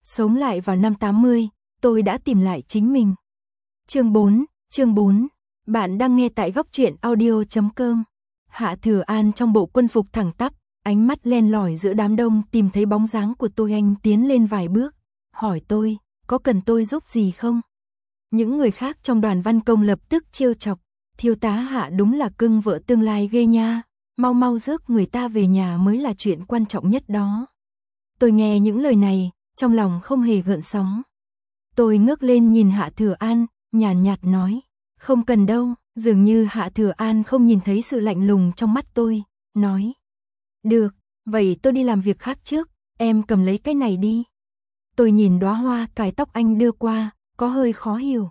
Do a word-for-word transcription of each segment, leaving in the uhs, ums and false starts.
Sống lại vào năm tám mươi, tôi đã tìm lại chính mình. Chương bốn, chương bốn. Bạn đang nghe tại góc truyện audio chấm com. Hạ Thừa An trong bộ quân phục thẳng tắp, ánh mắt len lỏi giữa đám đông tìm thấy bóng dáng của tôi, anh tiến lên vài bước, hỏi tôi, có cần tôi giúp gì không? Những người khác trong đoàn văn công lập tức trêu chọc, thiếu tá Hạ đúng là cưng vợ tương lai ghê nha, mau mau rước người ta về nhà mới là chuyện quan trọng nhất đó. Tôi nghe những lời này, trong lòng không hề gợn sóng. Tôi ngước lên nhìn Hạ Thừa An, nhàn nhạt nói, không cần đâu, dường như Hạ Thừa An không nhìn thấy sự lạnh lùng trong mắt tôi, nói, được, vậy tôi đi làm việc khác trước, em cầm lấy cái này đi. Tôi nhìn đóa hoa cài tóc anh đưa qua, có hơi khó hiểu.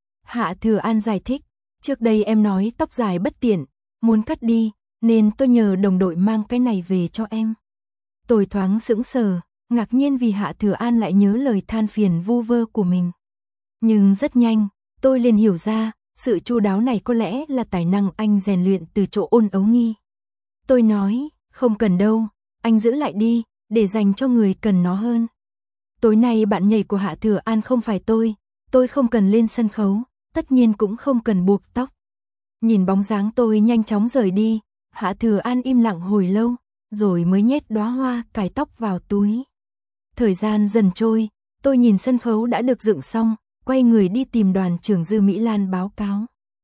Hạ Thừa An giải thích, trước đây em nói tóc dài bất tiện, muốn cắt đi, nên tôi nhờ đồng đội mang cái này về cho em. Tôi thoáng sững sờ, ngạc nhiên vì Hạ Thừa An lại nhớ lời than phiền vu vơ của mình. Nhưng rất nhanh, tôi liền hiểu ra, sự chu đáo này có lẽ là tài năng anh rèn luyện từ chỗ Ôn Ấu Nghi. Tôi nói, không cần đâu, anh giữ lại đi, để dành cho người cần nó hơn. Tối nay bạn nhảy của Hạ Thừa An không phải tôi, tôi không cần lên sân khấu, tất nhiên cũng không cần buộc tóc. Nhìn bóng dáng tôi nhanh chóng rời đi, Hạ Thừa An im lặng hồi lâu, rồi mới nhét đóa hoa cài tóc vào túi. Thời gian dần trôi, tôi nhìn sân khấu đã được dựng xong, quay người đi tìm đoàn trưởng Dư Mỹ Lan báo cáo.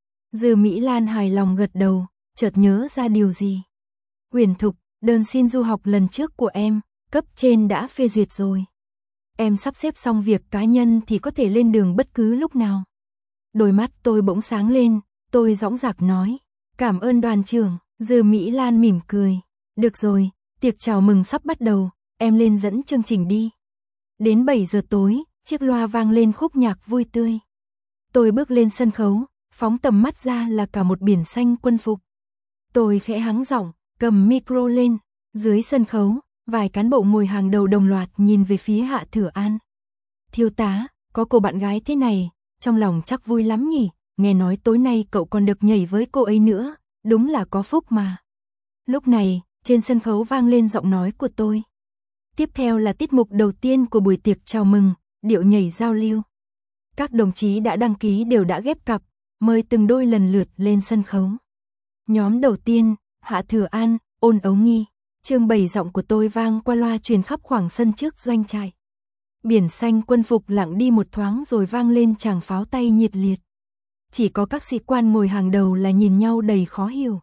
Dư Mỹ Lan hài lòng gật đầu, chợt nhớ ra điều gì. Huyền Thục, đơn xin du học lần trước của em, cấp trên đã phê duyệt rồi. Em sắp xếp xong việc cá nhân thì có thể lên đường bất cứ lúc nào. Đôi mắt tôi bỗng sáng lên, tôi dõng dạc nói, cảm ơn đoàn trưởng. Dư Mỹ Lan mỉm cười, được rồi, tiệc chào mừng sắp bắt đầu, em lên dẫn chương trình đi. Đến bảy giờ tối, chiếc loa vang lên khúc nhạc vui tươi. Tôi bước lên sân khấu, phóng tầm mắt ra là cả một biển xanh quân phục. Tôi khẽ hắng giọng, cầm micro lên, dưới sân khấu, vài cán bộ ngồi hàng đầu đồng loạt nhìn về phía Hạ Thừa An. Thiếu tá, có cô bạn gái thế này, trong lòng chắc vui lắm nhỉ, nghe nói tối nay cậu còn được nhảy với cô ấy nữa, đúng là có phúc mà. Lúc này, trên sân khấu vang lên giọng nói của tôi. Tiếp theo là tiết mục đầu tiên của buổi tiệc chào mừng, điệu nhảy giao lưu. Các đồng chí đã đăng ký đều đã ghép cặp, mời từng đôi lần lượt lên sân khấu. Nhóm đầu tiên, Hạ Thừa An, Ôn Ấu Nghi. Chương bảy giọng của tôi vang qua loa truyền khắp khoảng sân trước doanh trại. Biển xanh quân phục lặng đi một thoáng rồi vang lên tràng pháo tay nhiệt liệt. Chỉ có các sĩ quan ngồi hàng đầu là nhìn nhau đầy khó hiểu.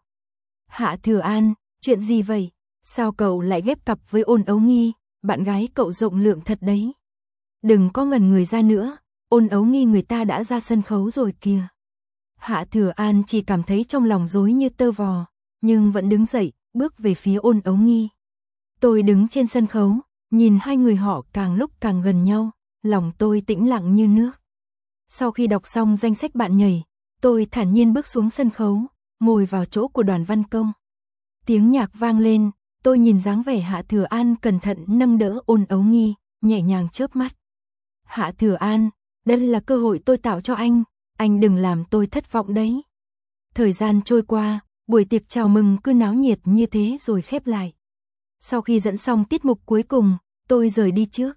Hạ Thừa An, chuyện gì vậy? Sao cậu lại ghép cặp với Ôn Ấu Nghi? Bạn gái cậu rộng lượng thật đấy. Đừng có ngẩn người ra nữa, Ôn Ấu Nghi người ta đã ra sân khấu rồi kìa. Hạ Thừa An chỉ cảm thấy trong lòng rối như tơ vò, nhưng vẫn đứng dậy, bước về phía Ôn Ấu Nghi. Tôi đứng trên sân khấu, nhìn hai người họ càng lúc càng gần nhau, lòng tôi tĩnh lặng như nước. Sau khi đọc xong danh sách bạn nhảy, tôi thản nhiên bước xuống sân khấu, ngồi vào chỗ của đoàn văn công. Tiếng nhạc vang lên, tôi nhìn dáng vẻ Hạ Thừa An cẩn thận nâng đỡ Ôn Ấu Nghi, nhẹ nhàng chớp mắt. Hạ Thừa An, đây là cơ hội tôi tạo cho anh, anh đừng làm tôi thất vọng đấy. Thời gian trôi qua, buổi tiệc chào mừng cứ náo nhiệt như thế rồi khép lại. Sau khi dẫn xong tiết mục cuối cùng, tôi rời đi trước.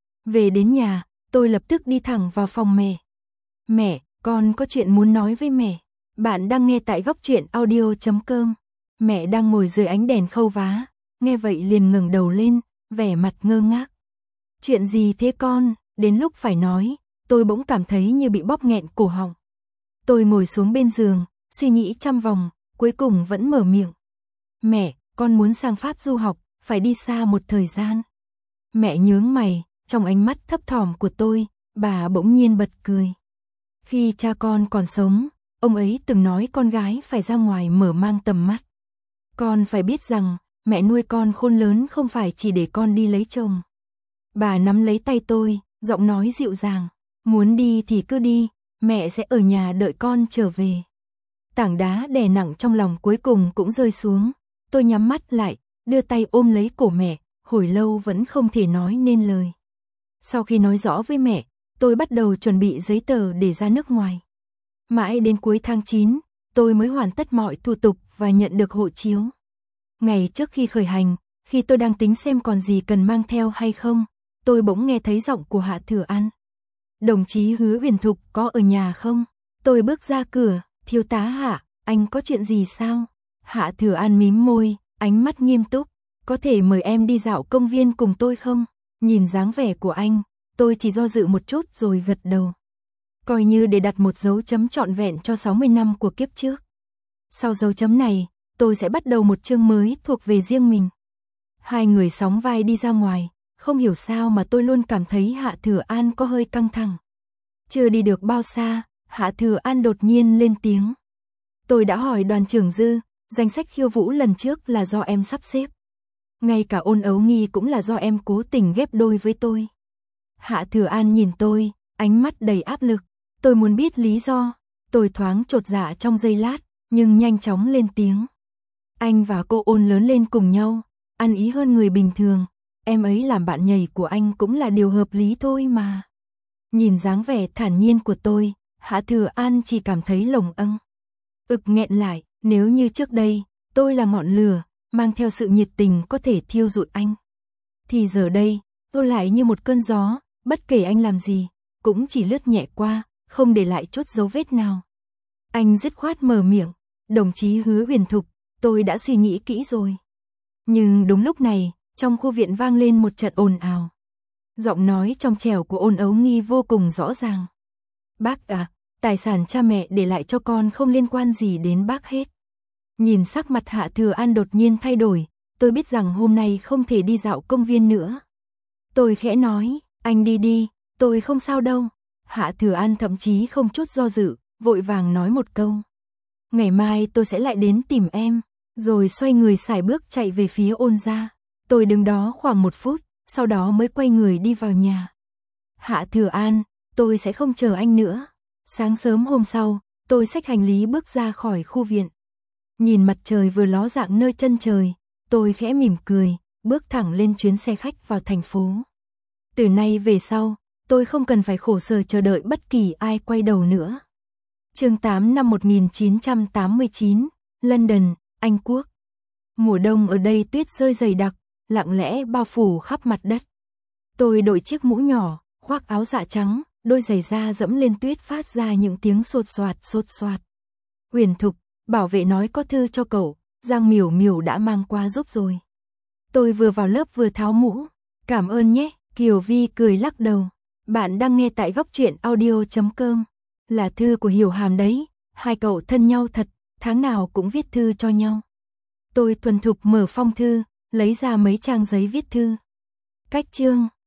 Về đến nhà, tôi lập tức đi thẳng vào phòng mẹ. Mẹ, con có chuyện muốn nói với mẹ. Bạn đang nghe tại góc truyện audio chấm com. Mẹ đang ngồi dưới ánh đèn khâu vá, nghe vậy liền ngẩng đầu lên, vẻ mặt ngơ ngác. Chuyện gì thế con? Đến lúc phải nói, tôi bỗng cảm thấy như bị bóp nghẹn cổ họng. Tôi ngồi xuống bên giường, suy nghĩ trăm vòng, cuối cùng vẫn mở miệng. Mẹ, con muốn sang Pháp du học, phải đi xa một thời gian. Mẹ nhướng mày, trong ánh mắt thấp thỏm của tôi, bà bỗng nhiên bật cười. Khi cha con còn sống, ông ấy từng nói con gái phải ra ngoài mở mang tầm mắt. Con phải biết rằng, mẹ nuôi con khôn lớn không phải chỉ để con đi lấy chồng. Bà nắm lấy tay tôi, giọng nói dịu dàng. Muốn đi thì cứ đi, mẹ sẽ ở nhà đợi con trở về. Tảng đá đè nặng trong lòng cuối cùng cũng rơi xuống. Tôi nhắm mắt lại, đưa tay ôm lấy cổ mẹ, hồi lâu vẫn không thể nói nên lời. Sau khi nói rõ với mẹ, tôi bắt đầu chuẩn bị giấy tờ để ra nước ngoài. Mãi đến cuối tháng chín, tôi mới hoàn tất mọi thủ tục và nhận được hộ chiếu. Ngày trước khi khởi hành, khi tôi đang tính xem còn gì cần mang theo hay không, tôi bỗng nghe thấy giọng của Hạ Thừa An. Đồng chí Hứa Huyền Thục có ở nhà không? Tôi bước ra cửa, thiếu tá Hạ, anh có chuyện gì sao? Hạ Thừa An mím môi, ánh mắt nghiêm túc, có thể mời em đi dạo công viên cùng tôi không? Nhìn dáng vẻ của anh, tôi chỉ do dự một chút rồi gật đầu. Coi như để đặt một dấu chấm trọn vẹn cho sáu mươi năm của kiếp trước. Sau dấu chấm này, tôi sẽ bắt đầu một chương mới thuộc về riêng mình. Hai người sóng vai đi ra ngoài, không hiểu sao mà tôi luôn cảm thấy Hạ Thừa An có hơi căng thẳng. Chưa đi được bao xa, Hạ Thừa An đột nhiên lên tiếng. Tôi đã hỏi đoàn trưởng Dư, danh sách khiêu vũ lần trước là do em sắp xếp. Ngay cả Ôn Ấu Nghi cũng là do em cố tình ghép đôi với tôi. Hạ Thừa An nhìn tôi, ánh mắt đầy áp lực. Tôi muốn biết lý do. Tôi thoáng chột dạ trong giây lát, nhưng nhanh chóng lên tiếng. Anh và cô Ôn lớn lên cùng nhau, ăn ý hơn người bình thường. Em ấy làm bạn nhảy của anh cũng là điều hợp lý thôi mà. Nhìn dáng vẻ thản nhiên của tôi, Hạ Thừa An chỉ cảm thấy lồng âng. Ực nghẹn lại, nếu như trước đây, tôi là ngọn lửa, mang theo sự nhiệt tình có thể thiêu rụi anh. Thì giờ đây, tôi lại như một cơn gió, bất kể anh làm gì, cũng chỉ lướt nhẹ qua, không để lại chút dấu vết nào. Anh dứt khoát mở miệng, đồng chí Hứa Huyền Thục, tôi đã suy nghĩ kỹ rồi. Nhưng đúng lúc này, trong khu viện vang lên một trận ồn ào. Giọng nói trong trẻo của Ôn Ấu Nghi vô cùng rõ ràng. Bác à, tài sản cha mẹ để lại cho con không liên quan gì đến bác hết. Nhìn sắc mặt Hạ Thừa An đột nhiên thay đổi, tôi biết rằng hôm nay không thể đi dạo công viên nữa. Tôi khẽ nói, anh đi đi, tôi không sao đâu. Hạ Thừa An thậm chí không chút do dự, vội vàng nói một câu. Ngày mai tôi sẽ lại đến tìm em, rồi xoay người sải bước chạy về phía Ôn gia. Tôi đứng đó khoảng một phút, sau đó mới quay người đi vào nhà. Hạ Thừa An, tôi sẽ không chờ anh nữa. Sáng sớm hôm sau, tôi xách hành lý bước ra khỏi khu viện. Nhìn mặt trời vừa ló dạng nơi chân trời, tôi khẽ mỉm cười, bước thẳng lên chuyến xe khách vào thành phố. Từ nay về sau, tôi không cần phải khổ sở chờ đợi bất kỳ ai quay đầu nữa. Chương tám năm một nghìn chín trăm tám mươi chín, London, Anh Quốc. Mùa đông ở đây tuyết rơi dày đặc, lặng lẽ bao phủ khắp mặt đất. Tôi đội chiếc mũ nhỏ, khoác áo dạ trắng, đôi giày da dẫm lên tuyết phát ra những tiếng sột soạt sột soạt. Huyền Thục, bảo vệ nói có thư cho cậu, Giang Miểu Miểu đã mang qua giúp rồi. Tôi vừa vào lớp vừa tháo mũ. Cảm ơn nhé, Kiều Vi cười lắc đầu. Bạn đang nghe tại góc truyện audio chấm com. Là thư của Hiểu Hàm đấy, hai cậu thân nhau thật, tháng nào cũng viết thư cho nhau. Tôi thuần thục mở phong thư, lấy ra mấy trang giấy viết thư. Cách chương